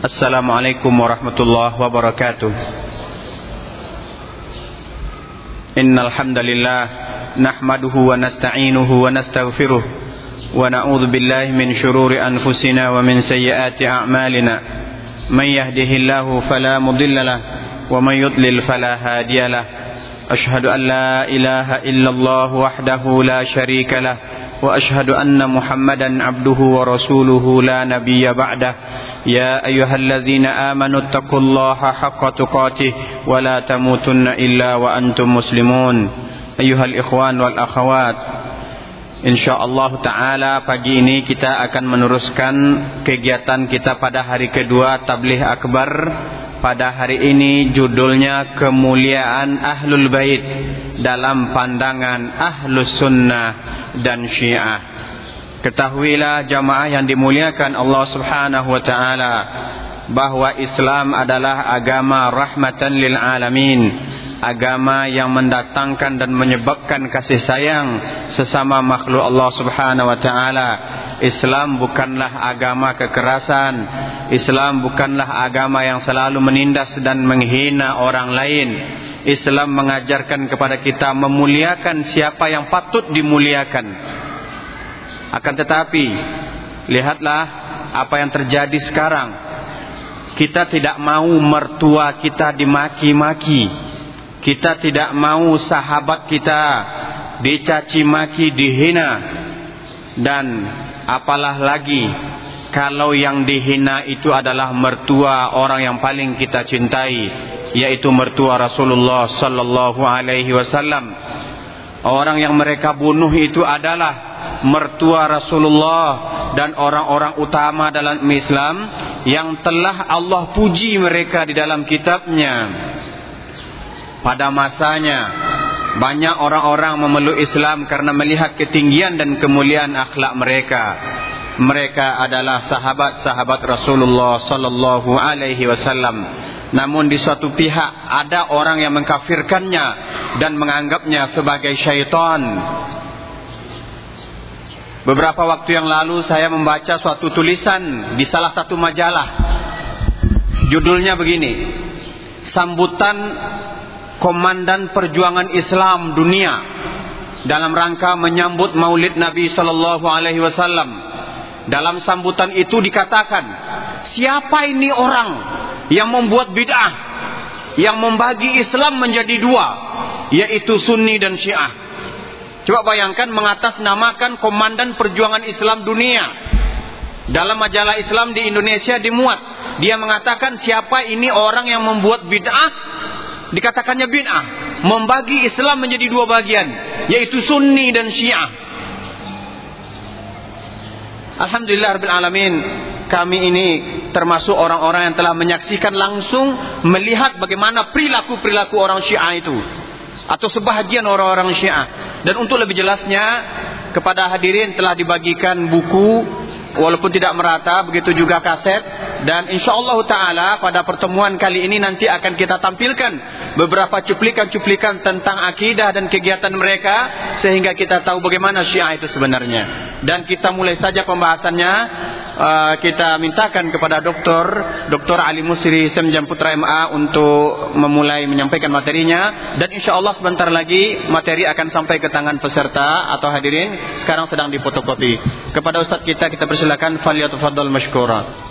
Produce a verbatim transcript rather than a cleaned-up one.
Assalamualaikum warahmatullahi wabarakatuh. Innal hamdalillah nahmaduhu wa nasta'inuhu wa nastaghfiruh wa na'udzu billahi min shururi anfusina wa min sayyiati a'malina. Man yahdihillahu fala mudhillalah wa man yudlil fala hadiyalah. Ashhadu an la ilaha illallah wahdahu la syarika lah wa ashhadu anna Muhammadan abduhu wa rasuluhu la nabiyya ba'dah. يا أيها الذين آمنوا اتقوا الله حق تقاته ولا تموتن إلا وأنتم مسلمون أيها الإخوان والأخوات. InsyaAllah Ta'ala pagi ini kita akan meneruskan kegiatan kita pada hari kedua Tabligh Akbar. Pada hari ini judulnya Kemuliaan Ahlul Bait dalam pandangan Ahlus Sunnah dan Syiah. Ketahuilah jamaah yang dimuliakan Allah Subhanahu wa taala bahwa Islam adalah agama rahmatan lil alamin, agama yang mendatangkan dan menyebabkan kasih sayang sesama makhluk Allah Subhanahu wa taala. Islam bukanlah agama kekerasan. Islam bukanlah agama yang selalu menindas dan menghina orang lain. Islam mengajarkan kepada kita memuliakan siapa yang patut dimuliakan. Akan tetapi, lihatlah apa yang terjadi sekarang. Kita tidak mau mertua kita dimaki-maki. Kita tidak mau sahabat kita dicaci maki, dihina. Dan apalah lagi kalau yang dihina itu adalah mertua orang yang paling kita cintai, yaitu mertua Rasulullah sallallahu alaihi wasallam. Orang yang mereka bunuh itu adalah mertua Rasulullah dan orang-orang utama dalam Islam yang telah Allah puji mereka di dalam kitabnya. Pada masanya banyak orang-orang memeluk Islam karena melihat ketinggian dan kemuliaan akhlak mereka. Mereka adalah sahabat-sahabat Rasulullah sallallahu alaihi wasallam. Namun di suatu pihak ada orang yang mengkafirkannya dan menganggapnya sebagai syaitan. Beberapa waktu yang lalu saya membaca suatu tulisan di salah satu majalah. Judulnya begini: Sambutan Komandan Perjuangan Islam Dunia dalam rangka menyambut Maulid Nabi sallallahu alaihi wasallam. Dalam sambutan itu dikatakan, siapa ini orang yang membuat bid'ah, yang membagi Islam menjadi dua, yaitu Sunni dan Syiah. Coba bayangkan mengatasnamakan Komandan Perjuangan Islam Dunia. Dalam majalah Islam di Indonesia dimuat. Dia mengatakan siapa ini orang yang membuat bid'ah, dikatakannya bid'ah, membagi Islam menjadi dua bagian, yaitu Sunni dan Syiah. Alhamdulillah Rabbil Alamin, kami ini termasuk orang-orang yang telah menyaksikan langsung, melihat bagaimana perilaku-perilaku orang Syiah itu, atau sebahagian orang-orang Syiah. Dan untuk lebih jelasnya, kepada hadirin telah dibagikan buku, walaupun tidak merata, begitu juga kaset. Dan insyaAllah ta'ala pada pertemuan kali ini nanti akan kita tampilkan beberapa cuplikan-cuplikan tentang akidah dan kegiatan mereka, sehingga kita tahu bagaimana Syiah itu sebenarnya. Dan kita mulai saja pembahasannya. uh, Kita mintakan kepada Doktor Doktor Ali Musri Semjam Putra M A untuk memulai menyampaikan materinya. Dan insyaAllah sebentar lagi materi akan sampai ke tangan peserta atau hadirin. Sekarang sedang difotokopi. Kepada Ustadz kita, kita persilakan, falyatafaddal mashkura.